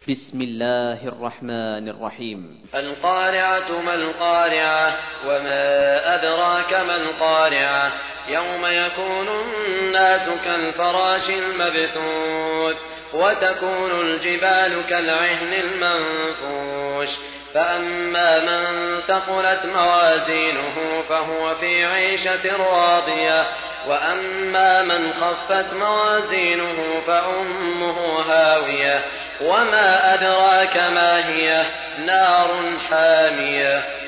بسم الله الرحمن الرحيم. القارعة ما القارعة وما أدراك ما القارعة يوم يكون الناس كالفراش المبثوث وتكون الجبال كالعهن المنفوش فأما من ثقلت موازينه فهو في عيشة راضية وأما من خفت موازينه فأمه هاوية وما أدراك ما هي نار حامية.